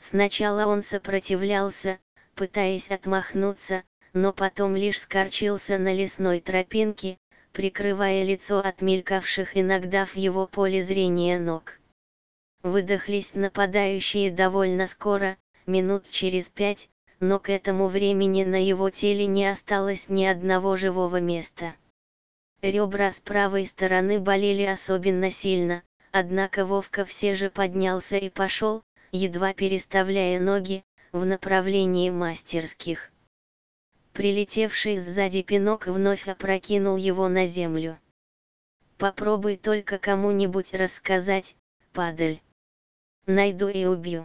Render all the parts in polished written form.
Сначала он сопротивлялся, пытаясь отмахнуться, но потом лишь скорчился на лесной тропинке, прикрывая лицо от мелькавших иногда в его поле зрения ног. Выдохлись нападающие довольно скоро, минут через 5, но к этому времени на его теле не осталось ни одного живого места. Ребра с правой стороны болели особенно сильно, однако Вовка все же поднялся и пошел, едва переставляя ноги, в направлении мастерских. Прилетевший сзади пинок вновь опрокинул его на землю. «Попробуй только кому-нибудь рассказать, падаль. Найду и убью».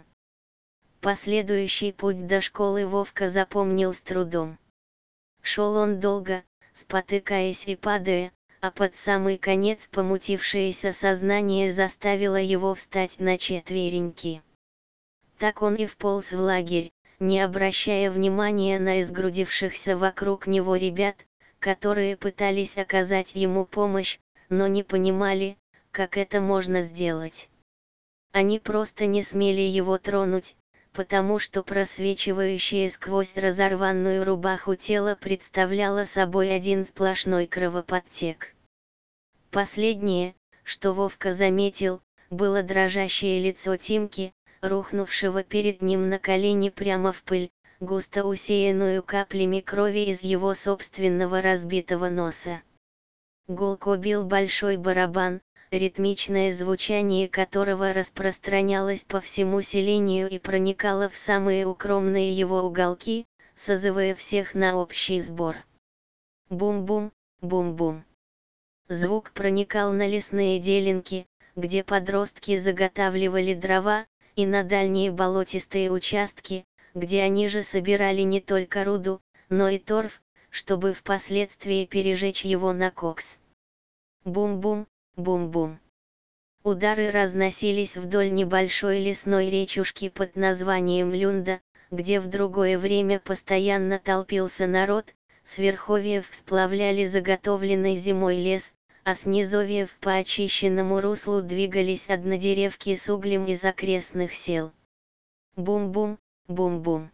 Последующий путь до школы Вовка запомнил с трудом. Шел он долго, спотыкаясь и падая, а под самый конец помутившееся сознание заставило его встать на четвереньки. Так он и вполз в лагерь, не обращая внимания на изгрудившихся вокруг него ребят, которые пытались оказать ему помощь, но не понимали, как это можно сделать. Они просто не смели его тронуть, потому что просвечивающее сквозь разорванную рубаху тело представляло собой один сплошной кровоподтек. Последнее, что Вовка заметил, было дрожащее лицо Тимки, рухнувшего перед ним на колени прямо в пыль, густо усеянную каплями крови из его собственного разбитого носа. Гулко бил большой барабан, ритмичное звучание которого распространялось по всему селению и проникало в самые укромные его уголки, созывая всех на общий сбор. Бум-бум, бум-бум. Звук проникал на лесные делянки, где подростки заготавливали дрова, и на дальние болотистые участки, где они же собирали не только руду, но и торф, чтобы впоследствии пережечь его на кокс. Бум-бум, бум-бум. Удары разносились вдоль небольшой лесной речушки под названием Люнда, где в другое время постоянно толпился народ, с верховьев сплавляли заготовленный зимой лес, а с низовьев по очищенному руслу двигались однодеревки с углем из окрестных сел. Бум-бум, бум-бум.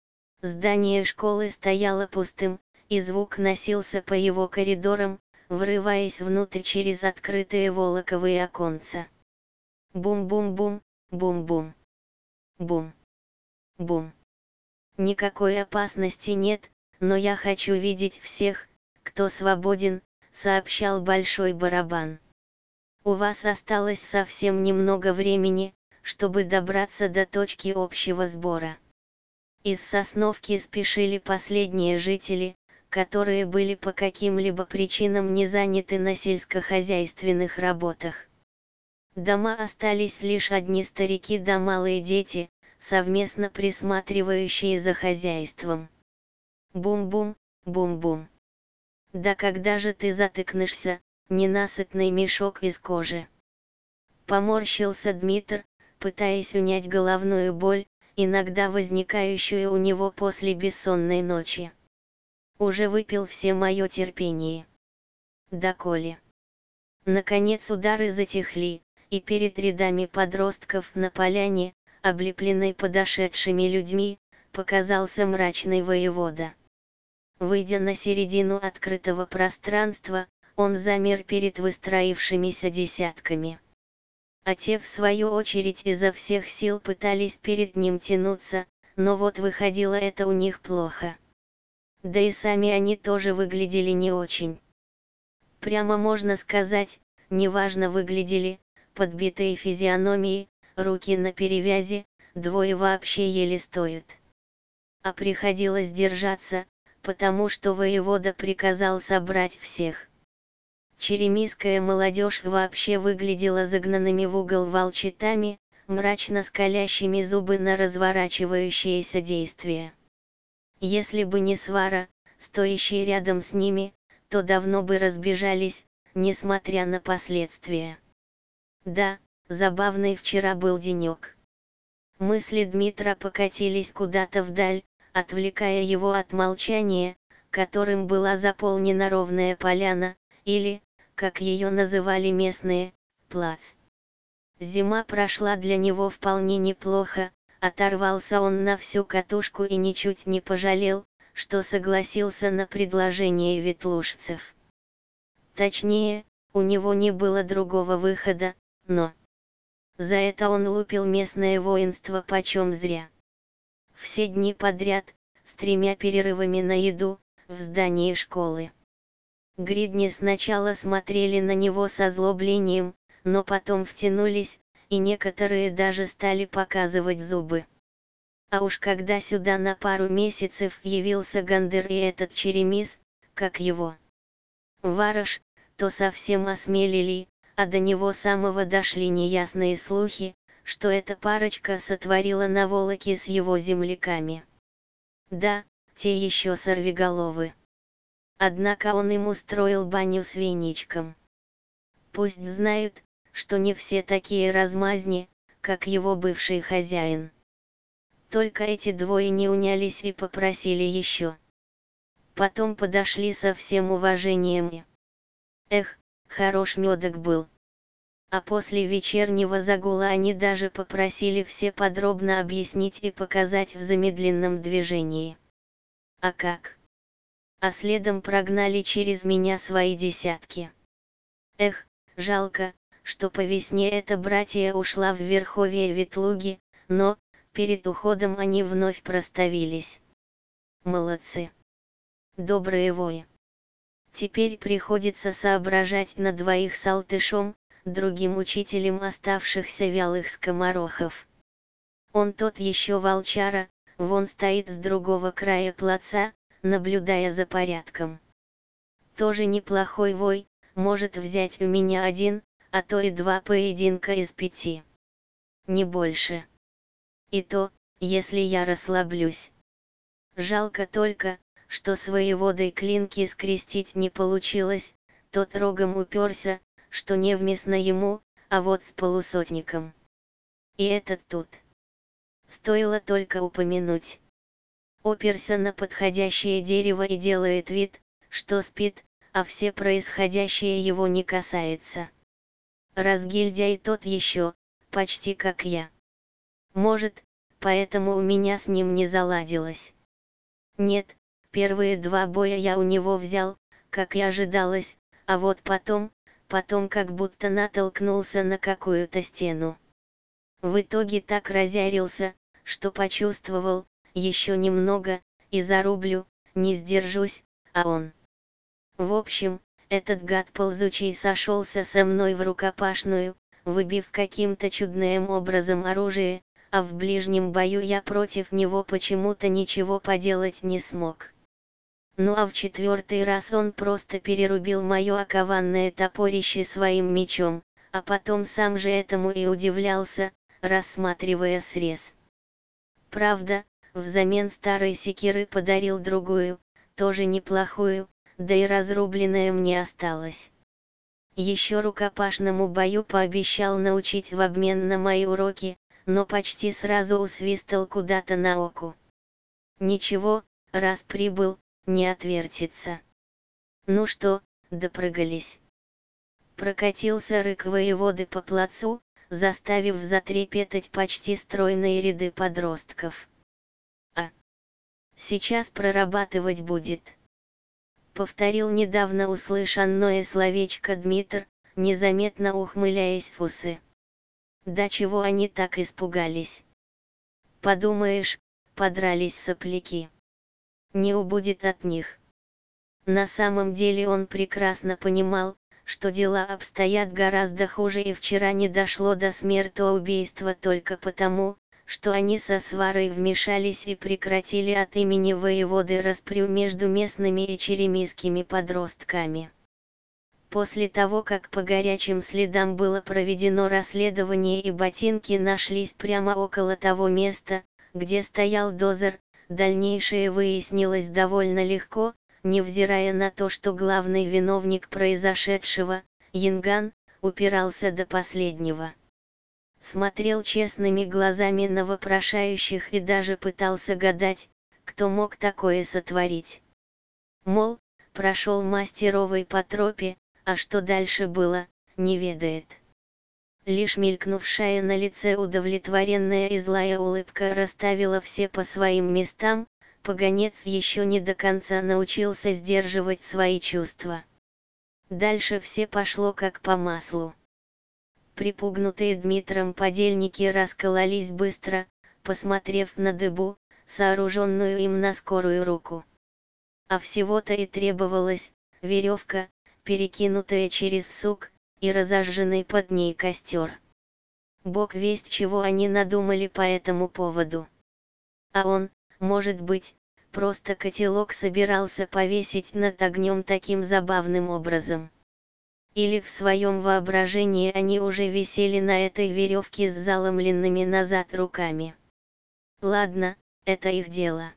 Здание школы стояло пустым, и звук носился по его коридорам, врываясь внутрь через открытые волоковые оконца. Бум-бум-бум, бум-бум. Бум. Бум. Никакой опасности нет, но я хочу видеть всех, кто свободен, сообщал большой барабан. У вас осталось совсем немного времени, чтобы добраться до точки общего сбора. Из Сосновки спешили последние жители, которые были по каким-либо причинам не заняты на сельскохозяйственных работах. Дома остались лишь одни старики да малые дети, совместно присматривающие за хозяйством. Бум-бум, бум-бум. Да когда же ты затыкнешься, ненасытный мешок из кожи? Поморщился Дмитр, пытаясь унять головную боль, иногда возникающую у него после бессонной ночи. Уже выпил все мое терпение. Доколе. Наконец удары затихли, и перед рядами подростков на поляне, облепленной подошедшими людьми, показался мрачный воевода. Выйдя на середину открытого пространства, он замер перед выстроившимися десятками. А те в свою очередь изо всех сил пытались перед ним тянуться, но вот выходило это у них плохо. Да и сами они тоже выглядели не очень. Прямо можно сказать, неважно выглядели, подбитые физиономии, руки на перевязи, двое вообще еле стоят. А приходилось держаться, потому что воевода приказал собрать всех. Черемисская молодежь вообще выглядела загнанными в угол волчатами, мрачно скалящими зубы на разворачивающееся действие. Если бы не свара, стоящие рядом с ними, то давно бы разбежались, несмотря на последствия. Да, забавный вчера был денек. Мысли Дмитра покатились куда-то вдаль, отвлекая его от молчания, которым была заполнена ровная поляна, или, как ее называли местные, плац. Зима прошла для него вполне неплохо, Оторвался он на всю катушку и ничуть не пожалел, что согласился на предложение ветлужцев. Точнее, у него не было другого выхода, но за это он лупил местное воинство почем зря. Все дни подряд, с 3 перерывами на еду, в здании школы. Гридни сначала смотрели на него с озлоблением, но потом втянулись, и некоторые даже стали показывать зубы. А уж когда сюда на пару месяцев явился Гандер и этот Черемис, как его Вараш, то совсем осмелели, а до него самого дошли неясные слухи, что эта парочка сотворила наволоки с его земляками. Да, те еще сорвиголовы. Однако он им устроил баню с веничком. Пусть знают, что не все такие размазни, как его бывший хозяин. Только эти двое не унялись и попросили еще. Потом подошли со всем уважением и... Эх, хорош медок был. А после вечернего загула они даже попросили все подробно объяснить и показать в замедленном движении. А как? А следом прогнали через меня свои десятки. Эх, жалко, что по весне эта братья ушла в верховье Ветлуги, но, перед уходом они вновь проставились. Молодцы. Добрые вои. Теперь приходится соображать на двоих с Алтышом, другим учителем оставшихся вялых скоморохов. Он тот еще волчара, вон стоит с другого края плаца, наблюдая за порядком. Тоже неплохой вой, может взять у меня 1, а то и 2 поединка из 5. Не больше. И то, если я расслаблюсь. Жалко только, что с воеводой клинки скрестить не получилось, тот рогом уперся, что невместно ему, а вот с полусотником. И этот тут. Стоило только упомянуть. Оперся на подходящее дерево и делает вид, что спит, а все происходящее его не касается. Разгильдяй тот еще, почти как я. Может, поэтому у меня с ним не заладилось. Нет, первые 2 боя я у него взял, как и ожидалось, а вот потом как будто натолкнулся на какую-то стену. В итоге так разъярился, что почувствовал, еще немного, и зарублю, не сдержусь, а он. В общем, этот гад ползучий сошелся со мной в рукопашную, выбив каким-то чудным образом оружие, а в ближнем бою я против него почему-то ничего поделать не смог. Ну а в 4-й раз он просто перерубил мое окованное топорище своим мечом, а потом сам же этому и удивлялся, рассматривая срез. Правда, взамен старой секиры подарил другую, тоже неплохую, да и разрубленная мне осталась. Еще рукопашному бою пообещал научить в обмен на мои уроки, но почти сразу усвистал куда-то на оку. Ничего, раз прибыл, не отвертится. Ну что, допрыгались. Прокатился рык воеводы по плацу, заставив затрепетать почти стройные ряды подростков. А сейчас прорабатывать будет. Повторил недавно услышанное словечко Дмитр, незаметно ухмыляясь в усы. Да чего они так испугались? Подумаешь, подрались сопляки. Не убудет от них. На самом деле он прекрасно понимал, что дела обстоят гораздо хуже, и вчера не дошло до смертоубийства только потому, что они со сварой вмешались и прекратили от имени воеводы распрю между местными и черемисскими подростками. После того, как по горячим следам было проведено расследование и ботинки нашлись прямо около того места, где стоял дозор, дальнейшее выяснилось довольно легко, невзирая на то, что главный виновник произошедшего, Янган, упирался до последнего. Смотрел честными глазами на вопрошающих и даже пытался гадать, кто мог такое сотворить. Мол, прошел мастеровой по тропе, а что дальше было, не ведает. Лишь мелькнувшая на лице удовлетворенная и злая улыбка расставила все по своим местам, поганец еще не до конца научился сдерживать свои чувства. Дальше все пошло как по маслу. Припугнутые Дмитром подельники раскололись быстро, посмотрев на дыбу, сооруженную им на скорую руку. А всего-то и требовалась веревка, перекинутая через сук, и разожженный под ней костер. Бог весть, чего они надумали по этому поводу. А он, может быть, просто котелок собирался повесить над огнем таким забавным образом. Или в своем воображении они уже висели на этой веревке с заломленными назад руками. Ладно, это их дело.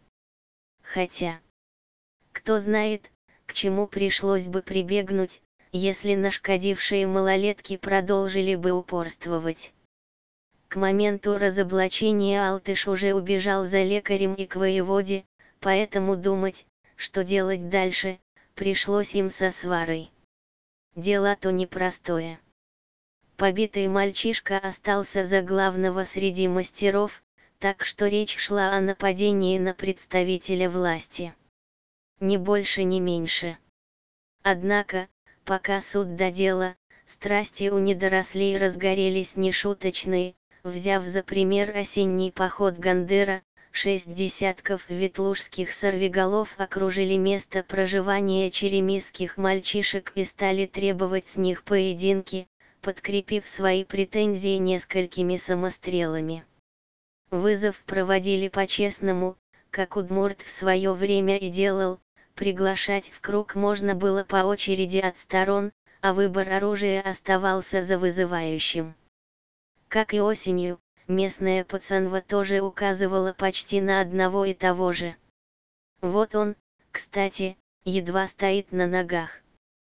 Хотя, кто знает, к чему пришлось бы прибегнуть, если нашкодившие малолетки продолжили бы упорствовать. К моменту разоблачения Алтыш уже убежал за лекарем и к воеводе, поэтому думать, что делать дальше, пришлось им со сварой. Дело-то непростое. Побитый мальчишка остался за главного среди мастеров, так что речь шла о нападении на представителя власти. Ни больше, ни меньше. Однако, пока суд до дела, страсти у недорослей разгорелись нешуточные, взяв за пример осенний поход Гандера, 6 десятков ветлужских сорвиголов окружили место проживания черемисских мальчишек и стали требовать с них поединки, подкрепив свои претензии несколькими самострелами. Вызов проводили по-честному, как Удмурт в свое время и делал, приглашать в круг можно было по очереди от сторон, а выбор оружия оставался за вызывающим. Как и осенью, местная пацанва тоже указывала почти на одного и того же. Вот он, кстати, едва стоит на ногах.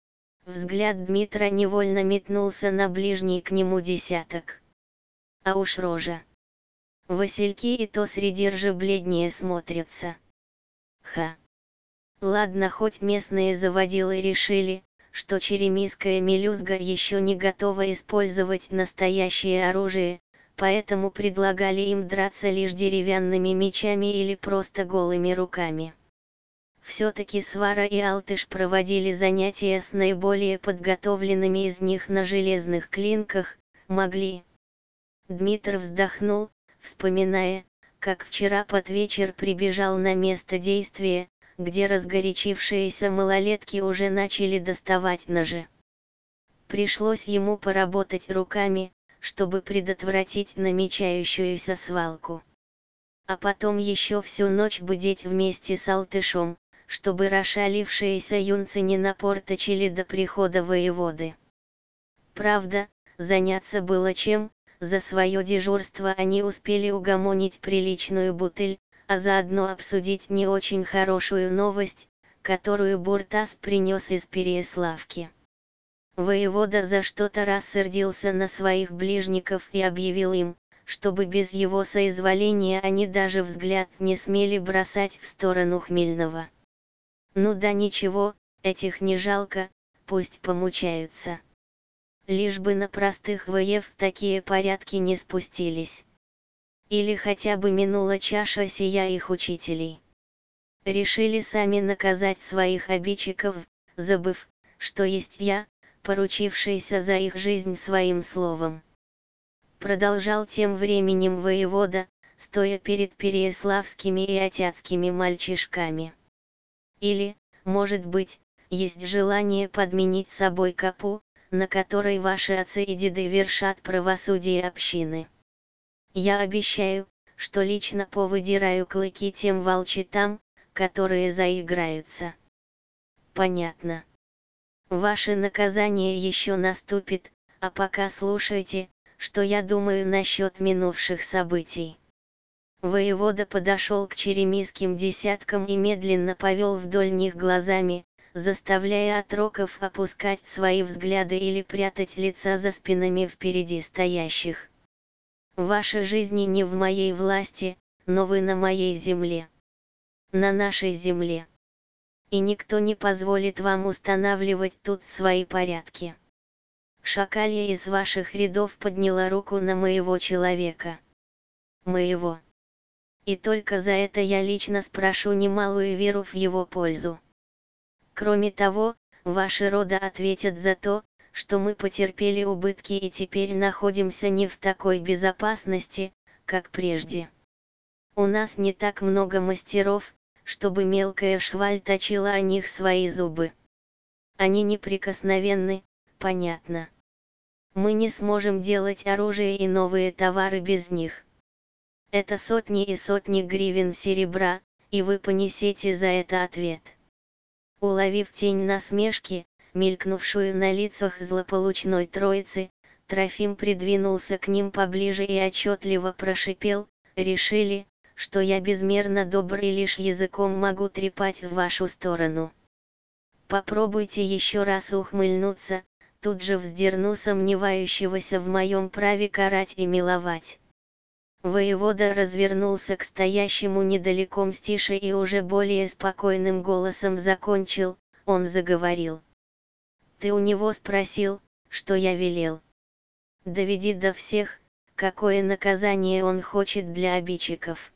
Взгляд Дмитра невольно метнулся на ближний к нему десяток. А уж рожа. Васильки и то среди ржи бледнее смотрятся. Ха. Ладно, хоть местные заводилы решили, что черемисская мелюзга еще не готова использовать настоящее оружие, поэтому предлагали им драться лишь деревянными мечами или просто голыми руками. Все-таки Свара и Алтыш проводили занятия с наиболее подготовленными из них на железных клинках, могли. Дмитр вздохнул, вспоминая, как вчера под вечер прибежал на место действия, где разгорячившиеся малолетки уже начали доставать ножи. Пришлось ему поработать руками, чтобы предотвратить намечающуюся свалку. А потом еще всю ночь бдеть вместе с Алтышом, чтобы расшалившиеся юнцы не напортачили до прихода воеводы. Правда, заняться было чем, за свое дежурство они успели угомонить приличную бутыль, а заодно обсудить не очень хорошую новость, которую Буртас принес из Переяславки. Воевода за что-то рассердился на своих ближников и объявил им, чтобы без его соизволения они даже взгляд не смели бросать в сторону Хмельного. Ну да ничего, этих не жалко, пусть помучаются. Лишь бы на простых воев такие порядки не спустились. Или хотя бы минула чаша сия их учителей. Решили сами наказать своих обидчиков, забыв, что есть я, поручившийся за их жизнь своим словом. Продолжал тем временем воевода, стоя перед переяславскими и отяцкими мальчишками. Или, может быть, есть желание подменить собой копу, на которой ваши отцы и деды вершат правосудие общины. Я обещаю, что лично повыдираю клыки тем волчатам, которые заиграются. Понятно. Ваше наказание еще наступит, а пока слушайте, что я думаю насчет минувших событий. Воевода подошел к черемисским десяткам и медленно повел вдоль них глазами, заставляя отроков опускать свои взгляды или прятать лица за спинами впереди стоящих. Ваши жизни не в моей власти, но вы на моей земле. На нашей земле. И никто не позволит вам устанавливать тут свои порядки. Шакалья из ваших рядов подняла руку на моего человека. Моего. И только за это я лично спрошу немалую веру в его пользу. Кроме того, ваши рода ответят за то, что мы потерпели убытки и теперь находимся не в такой безопасности, как прежде. У нас не так много мастеров, чтобы мелкая шваль точила о них свои зубы. Они неприкосновенны, понятно. Мы не сможем делать оружие и новые товары без них. Это сотни и сотни гривен серебра, и вы понесете за это ответ. Уловив тень насмешки, мелькнувшую на лицах злополучной троицы, Трофим придвинулся к ним поближе и отчетливо прошипел: «Решили, что я безмерно добр и лишь языком могу трепать в вашу сторону? Попробуйте еще раз ухмыльнуться, тут же вздерну сомневающегося в моем праве карать и миловать». Воевода развернулся к стоящему недалеко Мстише и уже более спокойным голосом закончил, он заговорил. «Ты у него спросил, что я велел? Доведи до всех, какое наказание он хочет для обидчиков».